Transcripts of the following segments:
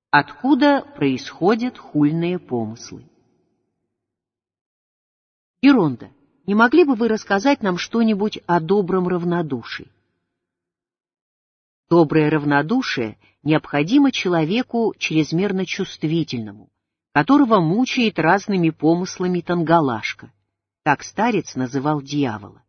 Откуда происходят хульные помыслы? Геронда, не могли бы вы рассказать нам что-нибудь о добром равнодушии? Доброе равнодушие необходимо человеку чрезмерно чувствительному, которого мучает разными помыслами Тангалашка. Так старец называл дьявола.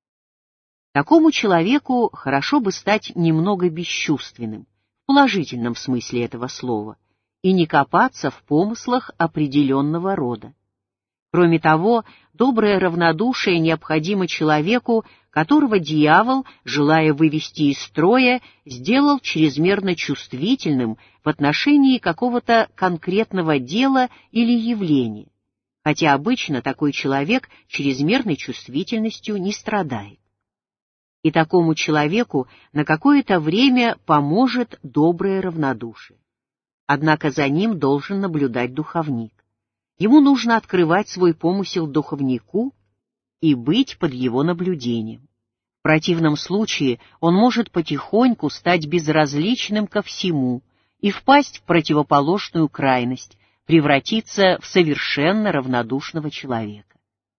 Такому человеку хорошо бы стать немного бесчувственным, в положительном смысле этого слова, и не копаться в помыслах определенного рода. Кроме того, доброе равнодушие необходимо человеку, которого дьявол, желая вывести из строя, сделал чрезмерно чувствительным в отношении какого-то конкретного дела или явления, хотя обычно такой человек чрезмерной чувствительностью не страдает. И такому человеку на какое-то время поможет доброе равнодушие. Однако за ним должен наблюдать духовник. Ему нужно открывать свой помысел духовнику и быть под его наблюдением. В противном случае он может потихоньку стать безразличным ко всему и впасть в противоположную крайность, превратиться в совершенно равнодушного человека.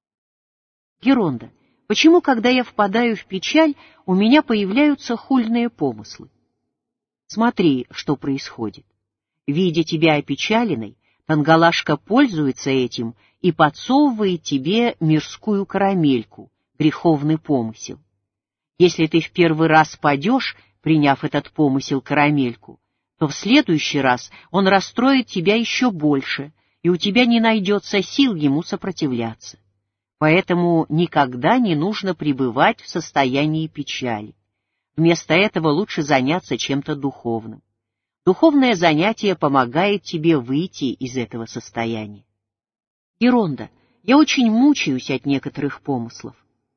Геронда, почему, когда я впадаю в печаль, у меня появляются хульные помыслы? Смотри, что происходит. Видя тебя опечаленной, Тангалашка пользуется этим и подсовывает тебе мирскую карамельку, греховный помысел. Если ты в первый раз падешь, приняв этот помысел карамельку, то в следующий раз он расстроит тебя еще больше, и у тебя не найдется сил ему сопротивляться. Поэтому никогда не нужно пребывать в состоянии печали. Вместо этого лучше заняться чем-то духовным. Духовное занятие помогает тебе выйти из этого состояния. Геронда, я очень мучаюсь от некоторых помыслов.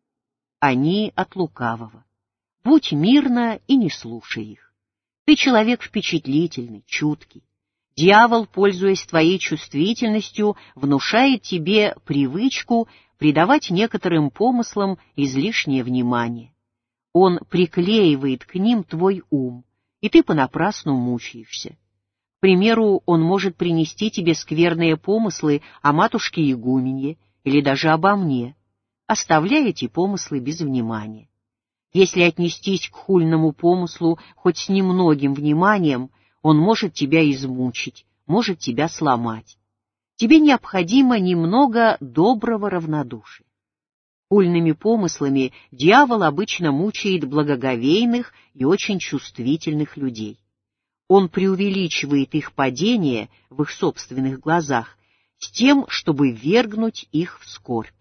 Они от лукавого. Будь мирна и не слушай их. Ты человек впечатлительный, чуткий. Дьявол, пользуясь твоей чувствительностью, внушает тебе привычку придавать некоторым помыслам излишнее внимание. Он приклеивает к ним твой ум, и ты понапрасну мучаешься. К примеру, он может принести тебе скверные помыслы о матушке-игуменье или даже обо мне. Оставляй эти помыслы без внимания. Если отнестись к хульному помыслу хоть с немногим вниманием, он может тебя измучить, может тебя сломать. Тебе необходимо немного доброго равнодушия. Хульными помыслами дьявол обычно мучает благоговейных и очень чувствительных людей. Он преувеличивает их падение в их собственных глазах с тем, чтобы ввергнуть их в скорбь.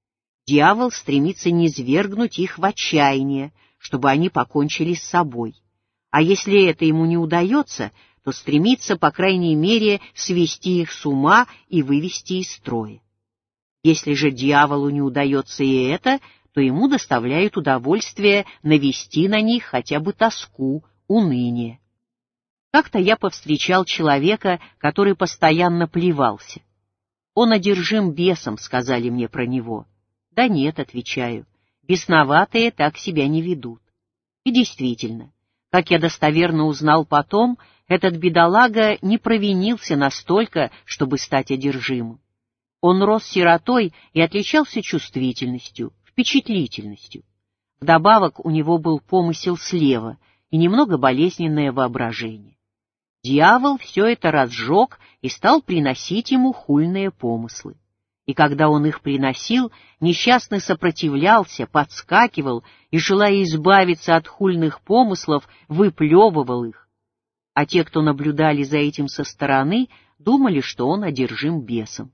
Дьявол стремится низвергнуть их в отчаяние, чтобы они покончили с собой. А если это ему не удается, то стремится, по крайней мере, свести их с ума и вывести из строя. Если же дьяволу не удается и это, то ему доставляет удовольствие навести на них хотя бы тоску, уныние. Как-то я повстречал человека, который постоянно плевался. «Он одержим бесом», — сказали мне про него. «Да нет», — отвечаю, — «бесноватые так себя не ведут». И действительно, как я достоверно узнал потом, этот бедолага не провинился настолько, чтобы стать одержимым. Он рос сиротой и отличался чувствительностью, впечатлительностью. Вдобавок у него был помысел слева и немного болезненное воображение. Дьявол все это разжег и стал приносить ему хульные помыслы. И когда он их приносил, несчастный сопротивлялся, подскакивал и, желая избавиться от хульных помыслов, выплевывал их. А те, кто наблюдали за этим со стороны, думали, что он одержим бесом.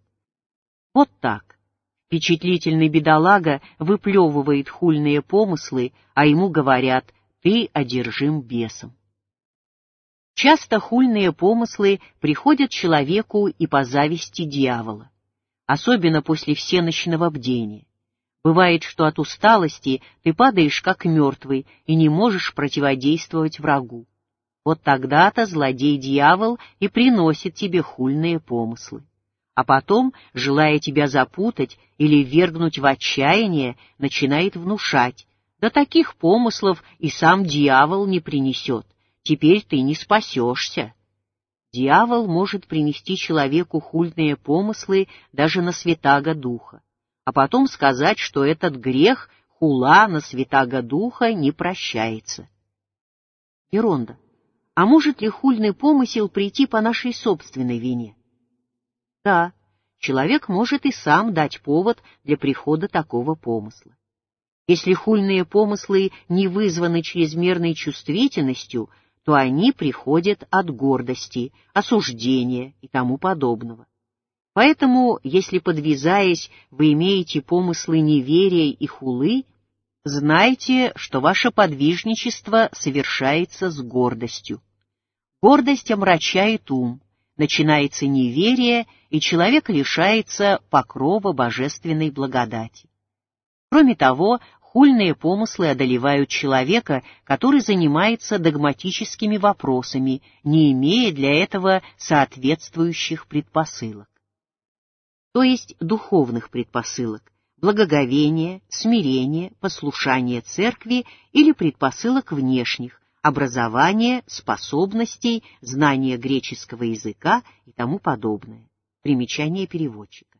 Вот так. Впечатлительный бедолага выплевывает хульные помыслы, а ему говорят: «Ты одержим бесом». Часто хульные помыслы приходят человеку и по зависти дьявола, особенно после всенощного бдения. Бывает, что от усталости ты падаешь как мертвый и не можешь противодействовать врагу. Вот тогда-то злодей-дьявол и приносит тебе хульные помыслы. А потом, желая тебя запутать или ввергнуть в отчаяние, начинает внушать: «Да таких помыслов и сам дьявол не принесет, теперь ты не спасешься». Дьявол может принести человеку хульные помыслы даже на святаго духа, а потом сказать, что этот грех, хула на святаго духа, не прощается. Геронда, а может ли хульный помысел прийти по нашей собственной вине? Да, человек может и сам дать повод для прихода такого помысла. Если хульные помыслы не вызваны чрезмерной чувствительностью, то они приходят от гордости, осуждения и тому подобного. Поэтому, если, подвязаясь, вы имеете помыслы неверия и хулы, знайте, что ваше подвижничество совершается с гордостью. Гордость омрачает ум, начинается неверие, и человек лишается покрова божественной благодати. Кроме того, хульные помыслы одолевают человека, который занимается догматическими вопросами, не имея для этого соответствующих предпосылок. То есть духовных предпосылок, благоговения, смирения, послушания церкви или предпосылок внешних, образования, способностей, знания греческого языка и тому подобное. Примечание переводчика.